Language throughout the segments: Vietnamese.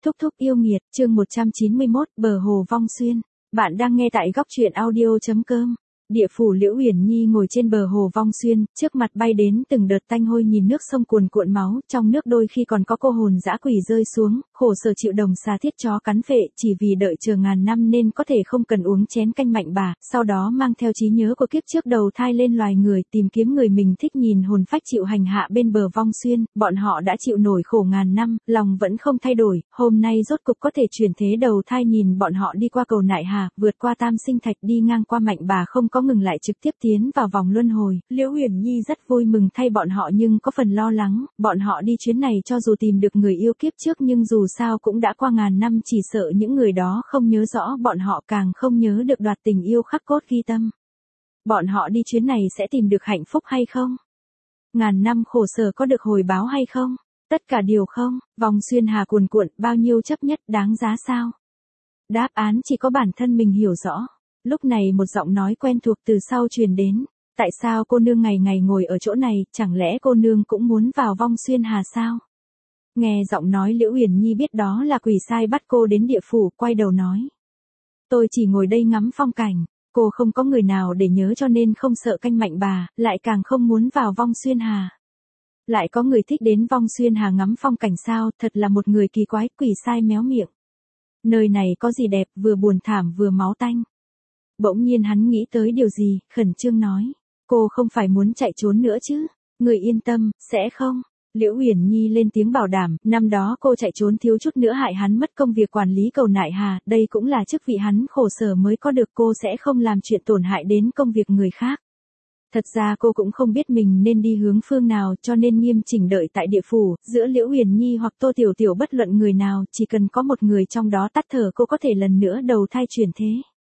Thúc thúc yêu nghiệt, chương 191, bờ hồ vong xuyên. Bạn đang nghe tại góc truyện audio.com. Địa phủ Liễu Uyển Nhi ngồi trên bờ hồ vong xuyên, trước mặt bay đến từng đợt tanh hôi nhìn nước sông cuồn cuộn máu, trong nước đôi khi còn có cô hồn dã quỷ rơi xuống, khổ sở chịu đồng xà thiết chó cắn phệ, chỉ vì đợi chờ ngàn năm nên có thể không cần uống chén canh mạnh bà, sau đó mang theo trí nhớ của kiếp trước đầu thai lên loài người, tìm kiếm người mình thích nhìn hồn phách chịu hành hạ bên bờ vong xuyên, bọn họ đã chịu nổi khổ ngàn năm, lòng vẫn không thay đổi, hôm nay rốt cục có thể chuyển thế đầu thai nhìn bọn họ đi qua cầu Nại Hà, vượt qua Tam Sinh Thạch đi ngang qua mạnh bà không có ngừng lại trực tiếp tiến vào vòng luân hồi, Liễu Uyển Nhi rất vui mừng thay bọn họ nhưng có phần lo lắng, bọn họ đi chuyến này cho dù tìm được người yêu kiếp trước nhưng dù sao cũng đã qua ngàn năm chỉ sợ những người đó không nhớ rõ bọn họ càng không nhớ được đoạt tình yêu khắc cốt ghi tâm. Bọn họ đi chuyến này sẽ tìm được hạnh phúc hay không? Ngàn năm khổ sở có được hồi báo hay không? Tất cả đều không, vòng xuyên hà cuồn cuộn bao nhiêu chấp nhất đáng giá sao? Đáp án chỉ có bản thân mình hiểu rõ. Lúc này một giọng nói quen thuộc từ sau truyền đến. Tại sao cô nương ngày ngày ngồi ở chỗ này, chẳng lẽ cô nương cũng muốn vào vong xuyên hà sao? Nghe giọng nói Liễu Uyển Nhi biết đó là quỷ sai bắt cô đến địa phủ, quay đầu nói. Tôi chỉ ngồi đây ngắm phong cảnh, cô không có người nào để nhớ cho nên không sợ canh mạnh bà, lại càng không muốn vào vong xuyên hà. Lại có người thích đến vong xuyên hà ngắm phong cảnh sao, thật là một người kỳ quái, quỷ sai méo miệng. Nơi này có gì đẹp, vừa buồn thảm vừa máu tanh. Bỗng nhiên hắn nghĩ tới điều gì, khẩn trương nói. Cô không phải muốn chạy trốn nữa chứ? Người yên tâm, sẽ không? Liễu Uyển Nhi lên tiếng bảo đảm, năm đó cô chạy trốn thiếu chút nữa hại hắn mất công việc quản lý cầu Nại Hà, đây cũng là chức vị hắn khổ sở mới có được, cô sẽ không làm chuyện tổn hại đến công việc người khác. Thật ra cô cũng không biết mình nên đi hướng phương nào cho nên nghiêm chỉnh đợi tại địa phủ, giữa Liễu Uyển Nhi hoặc Tô Tiểu Tiểu bất luận người nào, chỉ cần có một người trong đó tắt thở cô có thể lần nữa đầu thai chuyển thế.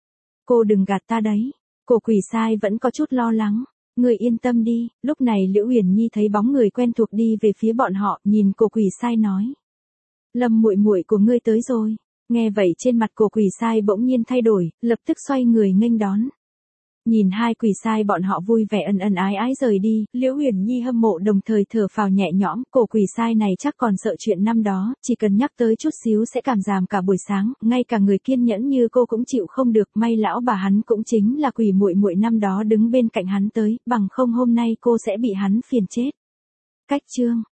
Cô đừng gạt ta đấy. Cổ quỷ sai vẫn có chút lo lắng. Người yên tâm đi. Lúc này Liễu Uyển Nhi thấy bóng người quen thuộc đi về phía bọn họ, nhìn cổ quỷ sai nói. Lâm muội muội của ngươi tới rồi. Nghe vậy trên mặt cổ quỷ sai bỗng nhiên thay đổi, lập tức xoay người nghênh đón. Nhìn hai quỷ sai bọn họ vui vẻ ân ân ái ái rời đi, Liễu Uyển Nhi hâm mộ đồng thời thở phào nhẹ nhõm, cổ quỷ sai này chắc còn sợ chuyện năm đó, chỉ cần nhắc tới chút xíu sẽ cảm giảm cả buổi sáng, ngay cả người kiên nhẫn như cô cũng chịu không được, may lão bà hắn cũng chính là quỷ muội muội năm đó đứng bên cạnh hắn tới, bằng không hôm nay cô sẽ bị hắn phiền chết. Cách chương